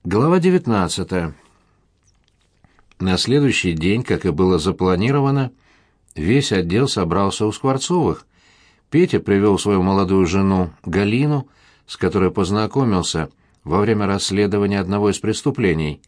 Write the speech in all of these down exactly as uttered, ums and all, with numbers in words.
Глава девятнадцатая. На следующий день, как и было запланировано, весь отдел собрался у Скворцовых. Петя привел свою молодую жену Галину, с которой познакомился во время расследования одного из преступлений.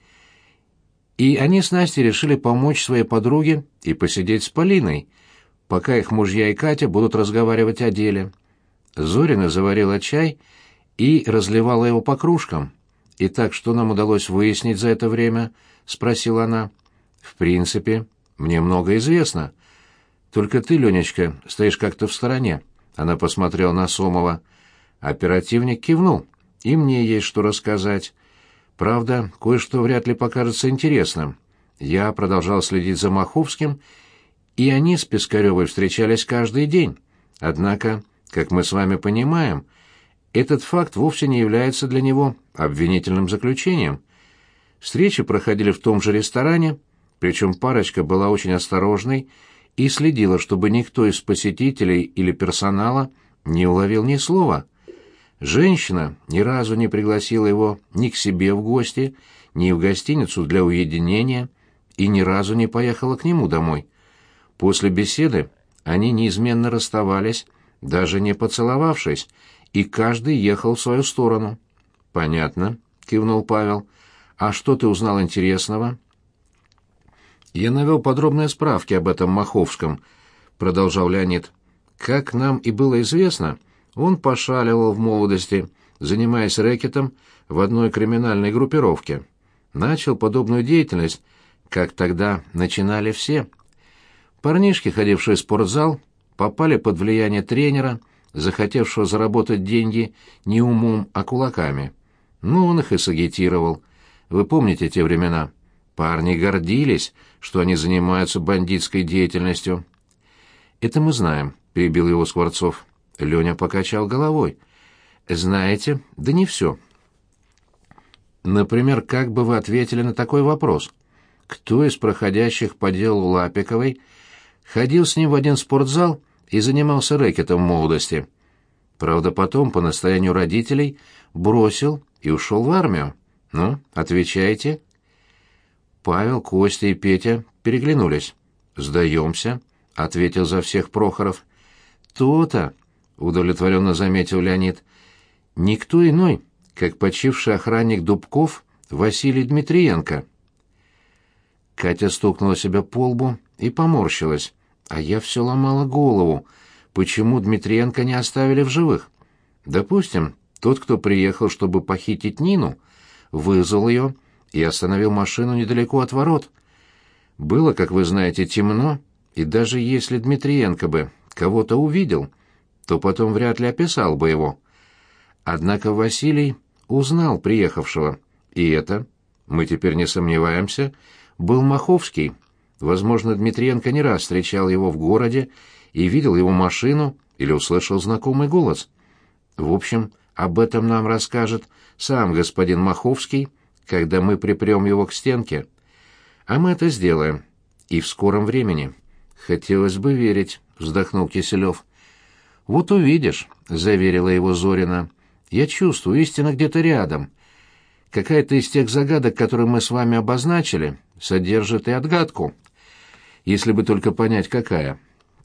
И они с Настей решили помочь своей подруге и посидеть с Полиной, пока их мужья и Катя будут разговаривать о деле. Зорина заварила чай и разливала его по кружкам. «Итак, что нам удалось выяснить за это время?» — спросила она. «В принципе, мне много известно. Только ты, Ленечка, стоишь как-то в стороне». Она посмотрела на Сомова. Оперативник кивнул. «И мне есть что рассказать. Правда, кое-что вряд ли покажется интересным. Я продолжал следить за Маховским, и они с Пискаревой встречались каждый день. Однако, как мы с вами понимаем, этот факт вовсе не является для него обвинительным заключением. Встречи проходили в том же ресторане, причем парочка была очень осторожной и следила, чтобы никто из посетителей или персонала не уловил ни слова. Женщина ни разу не пригласила его ни к себе в гости, ни в гостиницу для уединения, и ни разу не поехала к нему домой. После беседы они неизменно расставались, даже не поцеловавшись, и каждый ехал в свою сторону. «Понятно», — кивнул Павел. «А что ты узнал интересного?» «Я навел подробные справки об этом Маховском», — продолжал Леонид. «Как нам и было известно, он пошаливал в молодости, занимаясь рэкетом в одной криминальной группировке. Начал подобную деятельность, как тогда начинали все. Парнишки, ходившие в спортзал, попали под влияние тренера, захотевшего заработать деньги не умом, а кулаками. Ну, он их и сагитировал. Вы помните те времена? Парни гордились, что они занимаются бандитской деятельностью». «Это мы знаем», — перебил его Скворцов. Леня покачал головой. «Знаете, да не все. Например, как бы вы ответили на такой вопрос? Кто из проходящих по делу Лапиковой ходил с ним в один спортзал и занимался рэкетом в молодости? Правда, потом, по настоянию родителей, бросил и ушел в армию. Ну, отвечайте». Павел, Костя и Петя переглянулись. «Сдаемся», — ответил за всех Прохоров. «То-то», — удовлетворенно заметил Леонид, — «никто иной, как почивший охранник Дубков Василий Дмитриенко». Катя стукнула себя по лбу и поморщилась. «А я все ломала голову, почему Дмитриенко не оставили в живых? Допустим, тот, кто приехал, чтобы похитить Нину, вызвал ее и остановил машину недалеко от ворот. Было, как вы знаете, темно, и даже если Дмитриенко бы кого-то увидел, то потом вряд ли описал бы его. Однако Василий узнал приехавшего, и это, мы теперь не сомневаемся, был Маховский. Возможно, Дмитриенко не раз встречал его в городе и видел его машину или услышал знакомый голос. В общем, об этом нам расскажет сам господин Маховский, когда мы припрем его к стенке. А мы это сделаем. И в скором времени. Хотелось бы верить, вздохнул Киселев. Вот увидишь, заверила его Зорина. Я чувствую, истина где-то рядом. Какая-то из тех загадок, которые мы с вами обозначили, содержит и отгадку. Если бы только понять, какая.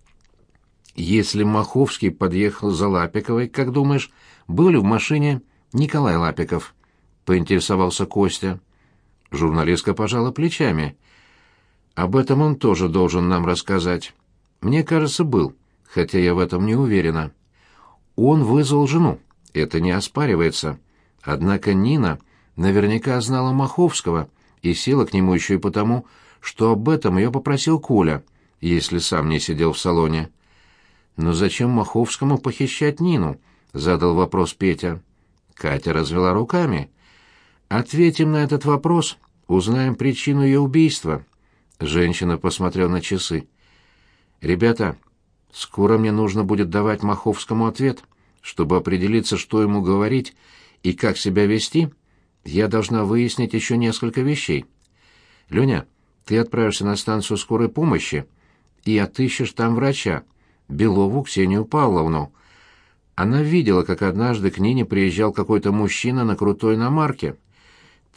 Если Маховский подъехал за Лапиковой, как думаешь, был ли в машине Николай Лапиков? Поинтересовался Костя. Журналистка пожала плечами. Об этом он тоже должен нам рассказать. Мне кажется, был, хотя я в этом не уверена. Он вызвал жену, это не оспаривается. Однако Нина наверняка знала Маховского и села к нему еще и потому, что об этом ее попросил Коля, если сам не сидел в салоне. «Но зачем Маховскому похищать Нину?» — задал вопрос Петя. Катя развела руками. «Ответим на этот вопрос, узнаем причину ее убийства». Женщина посмотрела на часы. «Ребята, скоро мне нужно будет давать Маховскому ответ. Чтобы определиться, что ему говорить и как себя вести, я должна выяснить еще несколько вещей. Леня, ты отправишься на станцию скорой помощи и отыщешь там врача, Белову Ксению Павловну. Она видела, как однажды к Нине приезжал какой-то мужчина на крутой иномарке.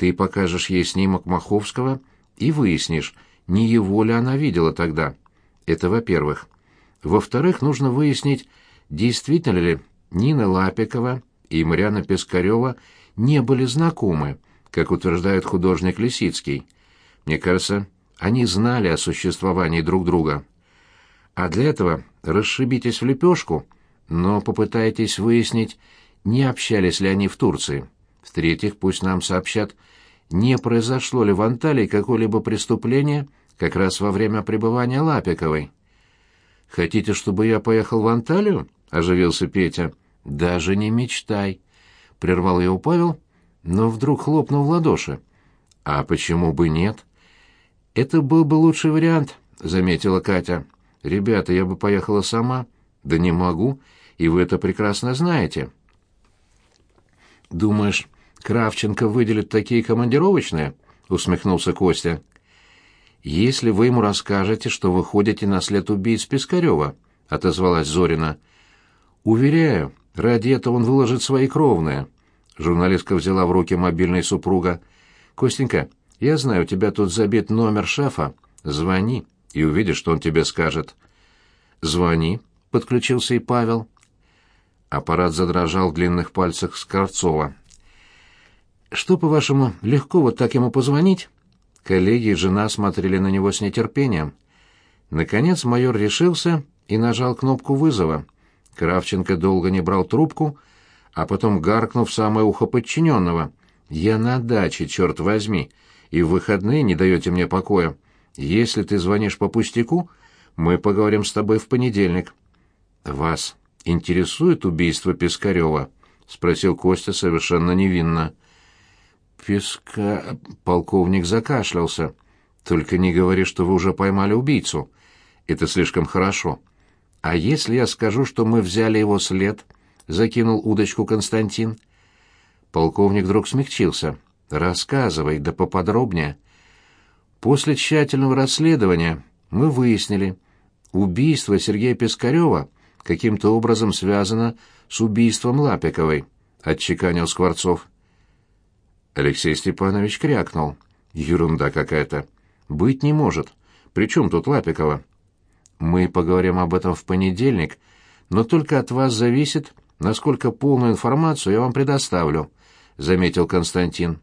Ты покажешь ей снимок Маховского и выяснишь, не его ли она видела тогда. Это во-первых. Во-вторых, нужно выяснить, действительно ли Нина Лапикова и Марьяна Пискарёва не были знакомы, как утверждает художник Лисицкий. Мне кажется, они знали о существовании друг друга. А для этого расшибитесь в лепешку, но попытайтесь выяснить, не общались ли они в Турции. В-третьих, пусть нам сообщат, не произошло ли в Анталии какое-либо преступление как раз во время пребывания Лапиковой. «Хотите, чтобы я поехал в Анталию?» — оживился Петя. «Даже не мечтай», — прервал его Павел, но вдруг хлопнул в ладоши. «А почему бы нет?» «Это был бы лучший вариант», — заметила Катя. «Ребята, я бы поехала сама». «Да не могу, и вы это прекрасно знаете». «Думаешь, Кравченко выделит такие командировочные?» — усмехнулся Костя. «Если вы ему расскажете, что вы ходите на след убийц Пискарёва», — отозвалась Зорина. «Уверяю, ради этого он выложит свои кровные». Журналистка взяла в руки мобильный супруга. «Костенька, я знаю, у тебя тут забит номер шефа. Звони, и увидишь, что он тебе скажет». «Звони», — подключился и Павел. Аппарат задрожал в длинных пальцах Скворцова. «Что, по-вашему, легко вот так ему позвонить?» Коллеги и жена смотрели на него с нетерпением. Наконец майор решился и нажал кнопку вызова. Кравченко долго не брал трубку, а потом гаркнул в самое ухо подчиненного. «Я на даче, черт возьми, и в выходные не даете мне покоя. Если ты звонишь по пустяку, мы поговорим с тобой в понедельник». «Вас интересует убийство Пискарёва?» — спросил Костя совершенно невинно. Писка... Полковник закашлялся. «Только не говори, что вы уже поймали убийцу. Это слишком хорошо. А если я скажу, что мы взяли его след?» — закинул удочку Константин. Полковник вдруг смягчился. «Рассказывай, да поподробнее». «После тщательного расследования мы выяснили, убийство Сергея Пискарёва каким-то образом связано с убийством Лапиковой», — отчеканил Скворцов. Алексей Степанович крякнул. «Ерунда какая-то. Быть не может. При чем тут Лапикова?» «Мы поговорим об этом в понедельник, но только от вас зависит, насколько полную информацию я вам предоставлю», — заметил Константин.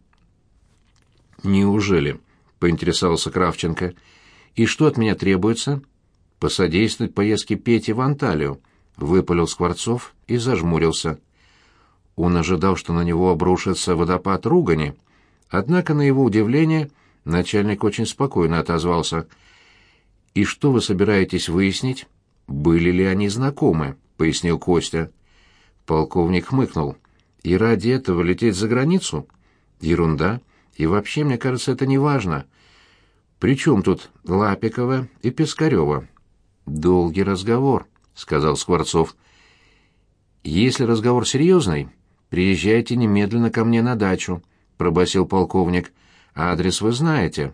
«Неужели?» — поинтересовался Кравченко. «И что от меня требуется?» «Посодействовать поездке Пети в Анталию», — выпалил Скворцов и зажмурился. Он ожидал, что на него обрушится водопад ругани, однако, на его удивление, начальник очень спокойно отозвался. «И что вы собираетесь выяснить? Были ли они знакомы?» — пояснил Костя. Полковник хмыкнул. «И ради этого лететь за границу? Ерунда. И вообще, мне кажется, это не важно. При чем тут Лапикова и Пискарёва?» «Долгий разговор», — сказал Скворцов. «Если разговор серьезный, приезжайте немедленно ко мне на дачу», — пробасил полковник. «Адрес вы знаете».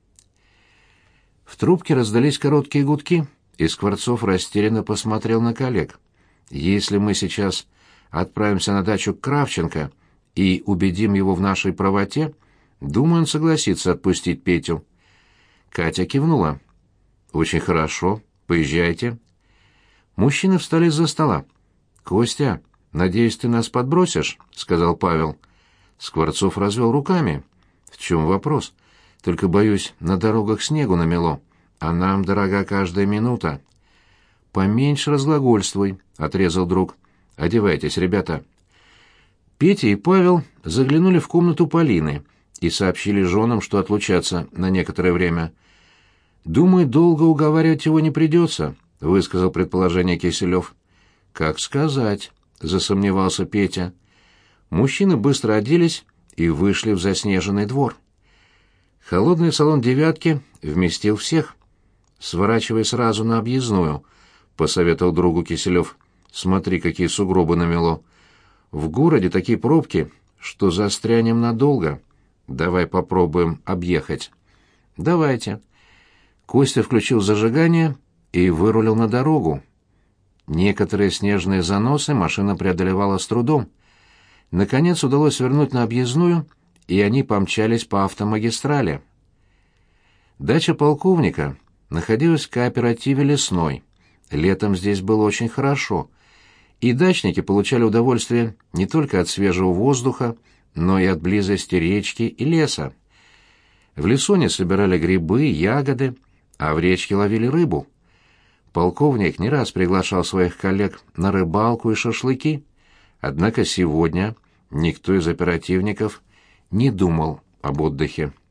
В трубке раздались короткие гудки, и Скворцов растерянно посмотрел на коллег. «Если мы сейчас отправимся на дачу к Кравченко и убедим его в нашей правоте, думаю, он согласится отпустить Петю». Катя кивнула. «Очень хорошо. Поезжайте». Мужчины встали из-за стола. «Костя, надеюсь, ты нас подбросишь?» — сказал Павел. Скворцов развел руками. «В чем вопрос? Только, боюсь, на дорогах снегу намело, а нам дорога каждая минута». «Поменьше разглагольствуй», — отрезал друг. «Одевайтесь, ребята». Петя и Павел заглянули в комнату Полины и сообщили женам, что отлучатся на некоторое время. «Думаю, долго уговаривать его не придется», — высказал предположение Киселев. «Как сказать», — засомневался Петя. Мужчины быстро оделись и вышли в заснеженный двор. Холодный салон «девятки» вместил всех. «Сворачивай сразу на объездную», — посоветовал другу Киселев. «Смотри, какие сугробы намело. В городе такие пробки, что застрянем надолго. Давай попробуем объехать». «Давайте». Костя включил зажигание и вырулил на дорогу. Некоторые снежные заносы машина преодолевала с трудом. Наконец удалось свернуть на объездную и они помчались по автомагистрали. Дача полковника находилась в кооперативе «Лесной». Летом здесь было очень хорошо, и дачники получали удовольствие не только от свежего воздуха, но и от близости речки и леса. В лесу они собирали грибы, ягоды, а в речке ловили рыбу. Полковник не раз приглашал своих коллег на рыбалку и шашлыки, однако сегодня никто из оперативников не думал об отдыхе.